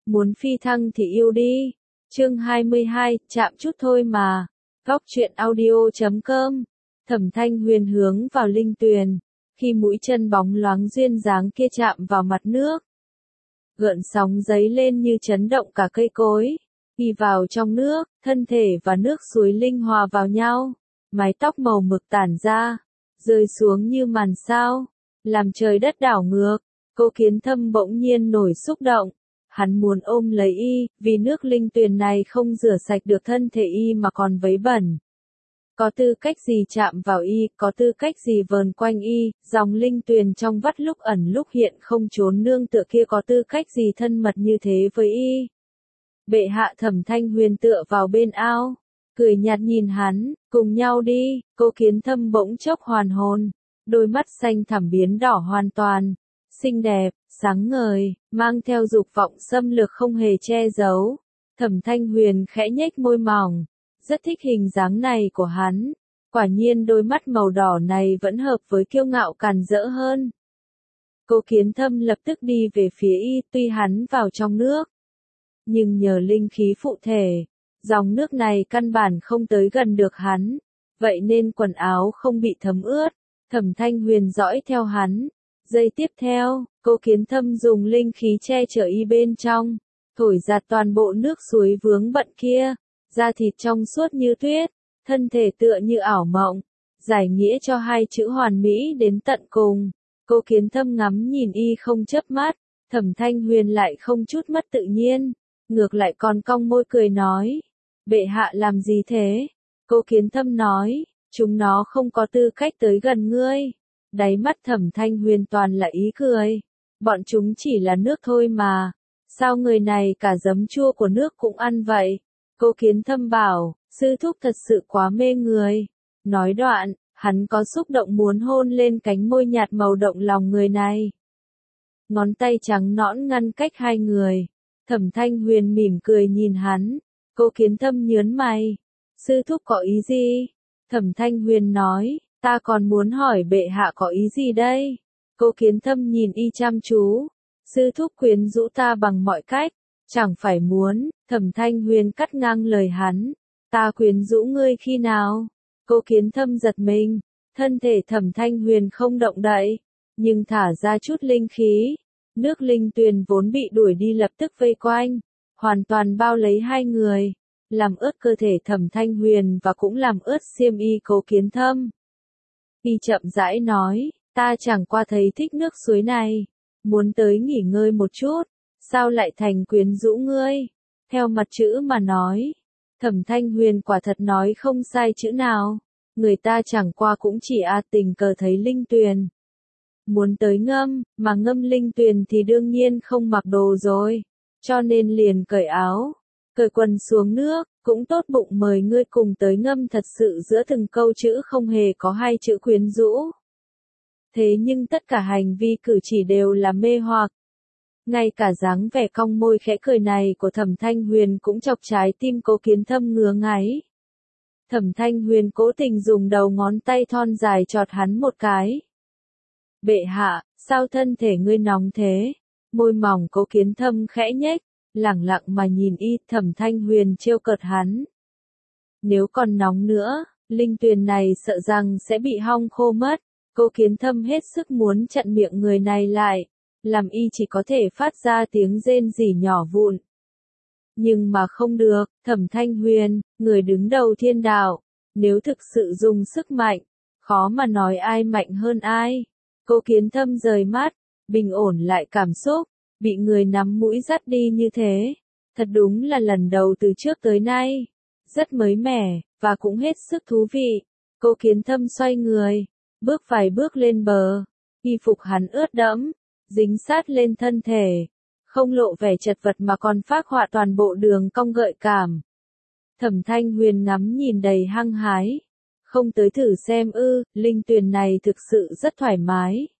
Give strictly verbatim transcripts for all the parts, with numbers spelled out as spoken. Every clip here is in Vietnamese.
muốn phi thăng thì yêu đi. Chương hai mươi hai, chạm chút thôi mà. Góc truyện audio chấm com. Thẩm Thanh Huyền hướng vào linh tuyền, khi mũi chân bóng loáng duyên dáng kia chạm vào mặt nước, gợn sóng dấy lên như chấn động cả cây cối. Đi vào trong nước, thân thể và nước suối linh hòa vào nhau, mái tóc màu mực tản ra, rơi xuống như màn sao, làm trời đất đảo ngược. Cô Kiến Thâm bỗng nhiên nổi xúc động, hắn muốn ôm lấy y, vì nước linh tuyền này không rửa sạch được thân thể y mà còn vấy bẩn. Có tư cách gì chạm vào y, có tư cách gì vờn quanh y, dòng linh tuyền trong vắt lúc ẩn lúc hiện không trốn nương tựa kia có tư cách gì thân mật như thế với y. Bệ hạ. Thẩm Thanh Huyền tựa vào bên ao, cười nhạt nhìn hắn, cùng nhau đi. Cô Kiến Thâm bỗng chốc hoàn hồn, đôi mắt xanh thẳm biến đỏ hoàn toàn, xinh đẹp, sáng ngời, mang theo dục vọng xâm lược không hề che giấu. Thẩm Thanh Huyền khẽ nhếch môi mỏng, rất thích hình dáng này của hắn. Quả nhiên đôi mắt màu đỏ này vẫn hợp với kiêu ngạo càn rỡ hơn. Cô Kiến Thâm lập tức đi về phía y, tuy hắn vào trong nước, nhưng nhờ linh khí phụ thể, dòng nước này căn bản không tới gần được hắn, vậy nên quần áo không bị thấm ướt. Thẩm Thanh Huyền dõi theo hắn. Giây tiếp theo, cô Kiến Thâm dùng linh khí che chở y bên trong, thổi giạt toàn bộ nước suối vướng bận kia, da thịt trong suốt như tuyết, thân thể tựa như ảo mộng, giải nghĩa cho hai chữ hoàn mỹ đến tận cùng. Cô Kiến Thâm ngắm nhìn y không chớp mắt, Thẩm Thanh Huyền lại không chút mất tự nhiên, ngược lại còn cong môi cười nói, bệ hạ làm gì thế? Cô Kiến Thâm nói, chúng nó không có tư cách tới gần ngươi. Đáy mắt Thẩm Thanh Huyền toàn là ý cười, bọn chúng chỉ là nước thôi mà, sao người này cả giấm chua của nước cũng ăn vậy? Cô Kiến Thâm bảo, sư thúc thật sự quá mê người. Nói đoạn, hắn có xúc động muốn hôn lên cánh môi nhạt màu động lòng người này. Ngón tay trắng nõn ngăn cách hai người. Thẩm Thanh Huyền mỉm cười nhìn hắn. Cô Kiến Thâm nhớn mày. Sư thúc có ý gì? Thẩm Thanh Huyền nói, ta còn muốn hỏi bệ hạ có ý gì đây? Cô Kiến Thâm nhìn y chăm chú. Sư thúc quyến rũ ta bằng mọi cách, chẳng phải muốn. Thẩm Thanh Huyền cắt ngang lời hắn. Ta quyến rũ ngươi khi nào? Cô Kiến Thâm giật mình. Thân thể Thẩm Thanh Huyền không động đậy, nhưng thả ra chút linh khí. Nước linh tuyền vốn bị đuổi đi lập tức vây quanh, hoàn toàn bao lấy hai người, làm ướt cơ thể Thẩm Thanh Huyền và cũng làm ướt xiêm y Cô Kiến Thâm. Y chậm rãi nói, ta chẳng qua thấy thích nước suối này, muốn tới nghỉ ngơi một chút, sao lại thành quyến rũ ngươi? Theo mặt chữ mà nói, Thẩm Thanh Huyền quả thật nói không sai chữ nào, người ta chẳng qua cũng chỉ a tình cờ thấy linh tuyền. Muốn tới ngâm, mà ngâm linh tuyền thì đương nhiên không mặc đồ rồi, cho nên liền cởi áo, cởi quần xuống nước, cũng tốt bụng mời ngươi cùng tới ngâm. Thật sự giữa từng câu chữ không hề có hai chữ quyến rũ. Thế nhưng tất cả hành vi cử chỉ đều là mê hoặc. Ngay cả dáng vẻ cong môi khẽ cười này của Thẩm Thanh Huyền cũng chọc trái tim Cô Kiến Thâm ngứa ngáy. Thẩm Thanh Huyền cố tình dùng đầu ngón tay thon dài chọt hắn một cái. Bệ hạ, sao thân thể ngươi nóng thế? Môi mỏng Cô Kiến Thâm khẽ nhếch, lẳng lặng mà nhìn y. Thẩm Thanh Huyền trêu cợt hắn. Nếu còn nóng nữa, linh tuyền này sợ rằng sẽ bị hong khô mất. Cô Kiến Thâm hết sức muốn chặn miệng người này lại, làm y chỉ có thể phát ra tiếng rên rỉ nhỏ vụn. Nhưng mà không được. Thẩm Thanh Huyền, người đứng đầu thiên đạo, nếu thực sự dùng sức mạnh, khó mà nói ai mạnh hơn ai. Cô Kiến Thâm rời mắt, bình ổn lại cảm xúc, bị người nắm mũi dắt đi như thế, thật đúng là lần đầu từ trước tới nay, rất mới mẻ, và cũng hết sức thú vị. Cô Kiến Thâm xoay người, bước vài bước lên bờ, y phục hắn ướt đẫm, dính sát lên thân thể, không lộ vẻ chật vật mà còn phác họa toàn bộ đường cong gợi cảm. Thẩm Thanh Huyền ngắm nhìn đầy hăng hái. Không tới thử xem ư? Linh tuyền này thực sự rất thoải mái.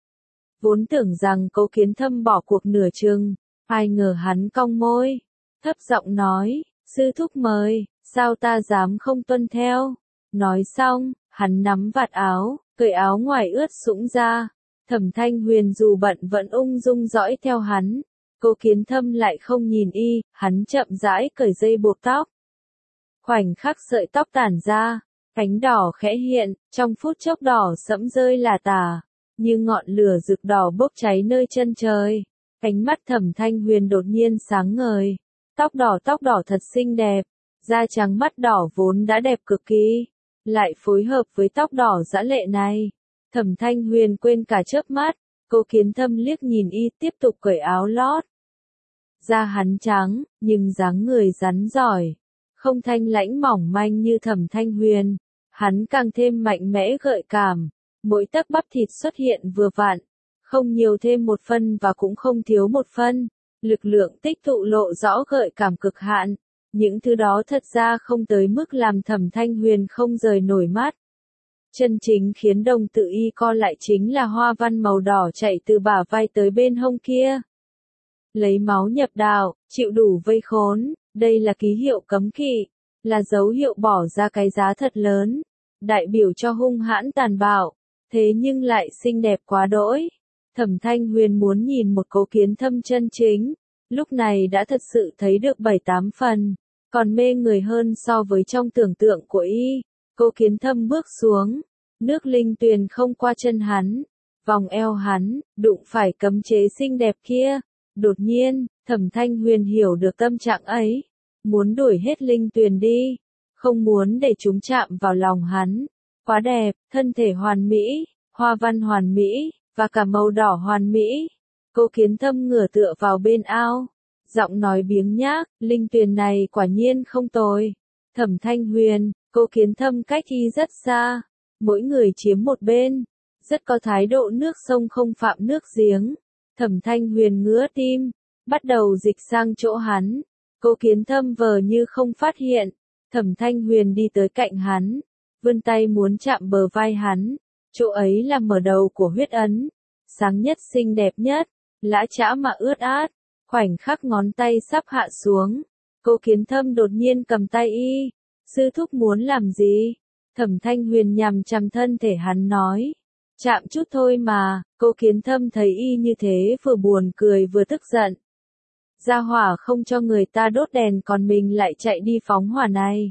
Vốn tưởng rằng Cô Kiến Thâm bỏ cuộc nửa chừng, ai ngờ hắn cong môi, thấp giọng nói, sư thúc mời, sao ta dám không tuân theo? Nói xong, hắn nắm vạt áo, cởi áo ngoài ướt sũng ra. Thẩm Thanh Huyền dù bận vẫn ung dung dõi theo hắn. Cố Kiến Thâm lại không nhìn y, hắn chậm rãi cởi dây buộc tóc. Khoảnh khắc sợi tóc tản ra, cánh đỏ khẽ hiện, trong phút chốc đỏ sẫm rơi là tả, như ngọn lửa rực đỏ bốc cháy nơi chân trời. Cánh mắt Thẩm Thanh Huyền đột nhiên sáng ngời, tóc đỏ tóc đỏ thật xinh đẹp, da trắng mắt đỏ vốn đã đẹp cực kỳ, lại phối hợp với tóc đỏ dã lệ này. Thẩm Thanh Huyền quên cả chớp mắt, Cố Kiến Thâm liếc nhìn y tiếp tục cởi áo lót. Da hắn trắng, nhưng dáng người rắn giỏi, không thanh lãnh mỏng manh như Thẩm Thanh Huyền, hắn càng thêm mạnh mẽ gợi cảm, mỗi tấc bắp thịt xuất hiện vừa vặn, không nhiều thêm một phân và cũng không thiếu một phân, lực lượng tích tụ lộ rõ gợi cảm cực hạn, những thứ đó thật ra không tới mức làm Thẩm Thanh Huyền không rời nổi mắt. Chân chính khiến đồng tử y co lại chính là hoa văn màu đỏ chạy từ bả vai tới bên hông kia. Lấy máu nhập đạo, chịu đủ vây khốn, đây là ký hiệu cấm kỵ, là dấu hiệu bỏ ra cái giá thật lớn, đại biểu cho hung hãn tàn bạo, thế nhưng lại xinh đẹp quá đỗi. Thẩm Thanh Huyền muốn nhìn một Cố Kiến Thâm chân chính, lúc này đã thật sự thấy được bảy tám phần, còn mê người hơn so với trong tưởng tượng của y. Cố Kiến Thâm bước xuống, nước linh tuyền không qua chân hắn, vòng eo hắn, đụng phải cấm chế xinh đẹp kia. Đột nhiên, Thẩm Thanh Huyền hiểu được tâm trạng ấy, muốn đuổi hết linh tuyền đi, không muốn để chúng chạm vào lòng hắn. Quá đẹp, thân thể hoàn mỹ, hoa văn hoàn mỹ, và cả màu đỏ hoàn mỹ. Cố Kiến Thâm ngửa tựa vào bên ao, giọng nói biếng nhác, linh tuyền này quả nhiên không tồi. Thẩm Thanh Huyền, Cố Kiến Thâm cách y rất xa, mỗi người chiếm một bên, rất có thái độ nước sông không phạm nước giếng. Thẩm Thanh Huyền ngứa tim, bắt đầu dịch sang chỗ hắn. Cố Kiến Thâm vờ như không phát hiện. Thẩm Thanh Huyền đi tới cạnh hắn, vươn tay muốn chạm bờ vai hắn. Chỗ ấy là mở đầu của huyết ấn, sáng nhất xinh đẹp nhất, lã chã mà ướt át. Khoảnh khắc ngón tay sắp hạ xuống, Cố Kiến Thâm đột nhiên cầm tay y. Sư thúc muốn làm gì? Thẩm Thanh Huyền nhằm chằm thân thể hắn nói. Chạm chút thôi mà. Cố Kiến Thâm thấy y như thế vừa buồn cười vừa tức giận. Ra hỏa không cho người ta đốt đèn còn mình lại chạy đi phóng hỏa này.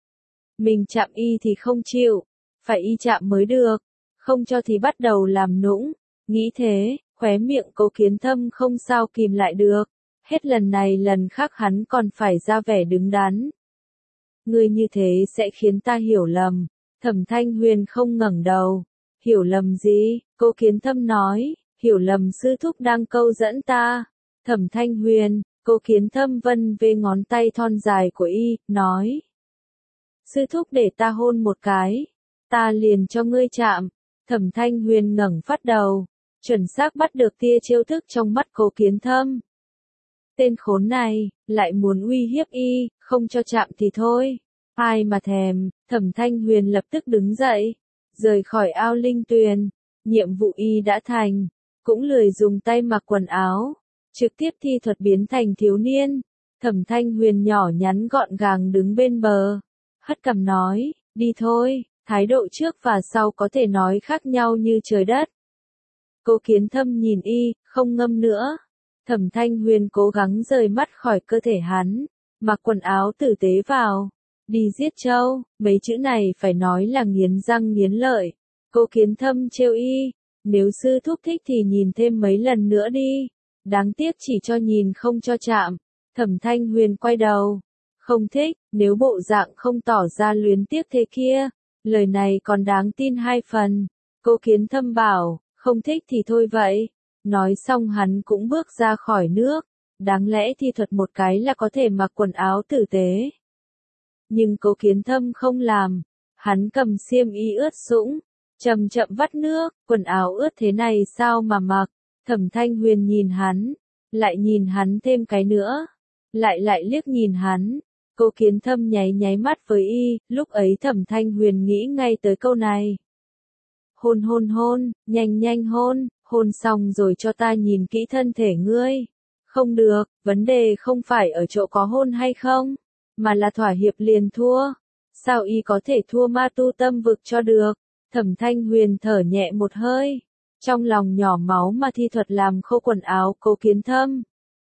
Mình chạm y thì không chịu, phải y chạm mới được, không cho thì bắt đầu làm nũng. Nghĩ thế, khóe miệng Cố Kiến Thâm không sao kìm lại được, hết lần này lần khác hắn còn phải ra vẻ đứng đắn. Ngươi như thế sẽ khiến ta hiểu lầm. Thẩm Thanh Huyền không ngẩng đầu. Hiểu lầm gì? Cố Kiến Thâm nói, hiểu lầm sư thúc đang câu dẫn ta. Thẩm Thanh Huyền, Cố Kiến Thâm vân về ngón tay thon dài của y, nói. Sư thúc để ta hôn một cái, ta liền cho ngươi chạm. Thẩm Thanh Huyền ngẩng phát đầu, chuẩn xác bắt được tia chiêu thức trong mắt Cố Kiến Thâm. Tên khốn này, lại muốn uy hiếp y, không cho chạm thì thôi. Ai mà thèm. Thẩm Thanh Huyền lập tức đứng dậy, rời khỏi ao linh tuyền. Nhiệm vụ y đã thành, cũng lười dùng tay mặc quần áo, trực tiếp thi thuật biến thành thiếu niên. Thẩm Thanh Huyền nhỏ nhắn gọn gàng đứng bên bờ, hất cằm nói, đi thôi. Thái độ trước và sau có thể nói khác nhau như trời đất. Cố Kiến Thâm nhìn y, không ngâm nữa. Thẩm Thanh Huyền cố gắng rời mắt khỏi cơ thể hắn, mặc quần áo tử tế vào. Đi giết trâu, mấy chữ này phải nói là nghiến răng nghiến lợi. Cố Kiến Thâm trêu y, nếu sư thúc thích thì nhìn thêm mấy lần nữa đi. Đáng tiếc chỉ cho nhìn không cho chạm. Thẩm Thanh Huyền quay đầu. Không thích, nếu bộ dạng không tỏ ra luyến tiếc thế kia, lời này còn đáng tin hai phần. Cố Kiến Thâm bảo, không thích thì thôi vậy. Nói xong hắn cũng bước ra khỏi nước. Đáng lẽ thi thuật một cái là có thể mặc quần áo tử tế. Nhưng Cố Kiến Thâm không làm. Hắn cầm xiêm y ướt sũng, chậm chậm vắt nước, quần áo ướt thế này sao mà mặc. Thẩm Thanh Huyền nhìn hắn, lại nhìn hắn thêm cái nữa, lại lại liếc nhìn hắn. Cố Kiến Thâm nháy nháy mắt với y, lúc ấy Thẩm Thanh Huyền nghĩ ngay tới câu này. Hôn hôn hôn, nhanh nhanh hôn, hôn xong rồi cho ta nhìn kỹ thân thể ngươi. Không được, vấn đề không phải ở chỗ có hôn hay không, mà là thỏa hiệp liền thua. Sao y có thể thua ma tu tâm vực cho được? Thẩm Thanh Huyền thở nhẹ một hơi, trong lòng nhỏ máu mà thi thuật làm khô quần áo Cố Kiến Thâm.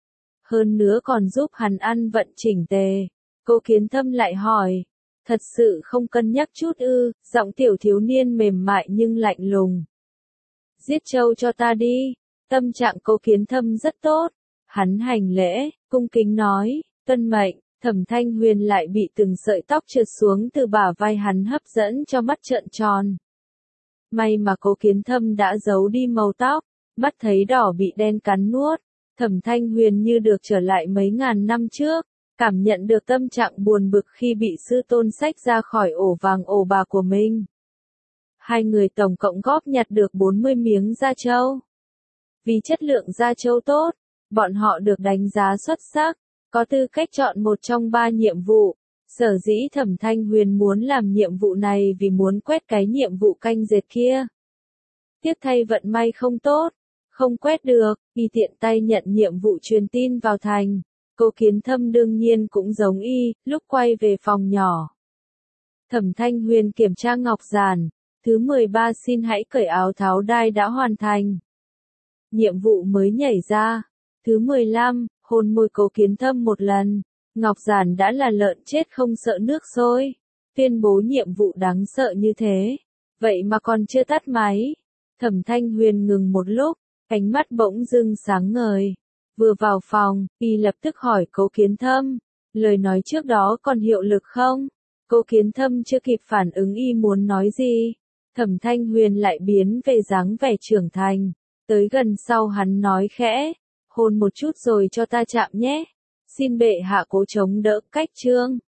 hơn nữa còn giúp hắn ăn vận chỉnh tề. Cố Kiến Thâm lại hỏi, thật sự không cân nhắc chút ư? Giọng tiểu thiếu niên mềm mại nhưng lạnh lùng. Giết trâu cho ta đi. Tâm trạng Cố Kiến Thâm rất tốt. Hắn hành lễ, cung kính nói, tuân mệnh. Thẩm Thanh Huyền lại bị từng sợi tóc trượt xuống từ bả vai hắn hấp dẫn cho mắt trợn tròn. May mà Cố Kiến Thâm đã giấu đi màu tóc, mắt thấy đỏ bị đen cắn nuốt. Thẩm Thanh Huyền như được trở lại mấy ngàn năm trước, cảm nhận được tâm trạng buồn bực khi bị sư tôn xách ra khỏi ổ vàng ổ bạc của mình. Hai người tổng cộng góp nhặt được bốn mươi miếng da trâu. Vì chất lượng da trâu tốt, bọn họ được đánh giá xuất sắc, có tư cách chọn một trong ba nhiệm vụ. Sở dĩ Thẩm Thanh Huyền muốn làm nhiệm vụ này vì muốn quét cái nhiệm vụ canh dệt kia. Tiếc thay vận may không tốt, không quét được, y tiện tay nhận nhiệm vụ truyền tin vào thành. Cố Kiến Thâm đương nhiên cũng giống y, lúc quay về phòng nhỏ. Thẩm Thanh Huyền kiểm tra ngọc giản, thứ mười ba xin hãy cởi áo tháo đai đã hoàn thành. Nhiệm vụ mới nhảy ra, thứ mười lăm, hôn môi Cố Kiến Thâm một lần. Ngọc giản đã là lợn chết không sợ nước sôi, tuyên bố nhiệm vụ đáng sợ như thế, vậy mà còn chưa tắt máy. Thẩm Thanh Huyền ngừng một lúc, ánh mắt bỗng dưng sáng ngời. Vừa vào phòng, y lập tức hỏi Cố Kiến Thâm, lời nói trước đó còn hiệu lực không? Cố Kiến Thâm chưa kịp phản ứng y muốn nói gì, Thẩm Thanh Huyền lại biến về dáng vẻ trưởng thành, tới gần sau hắn nói khẽ, hôn một chút rồi cho ta chạm nhé, xin bệ hạ cố chống đỡ cách trương.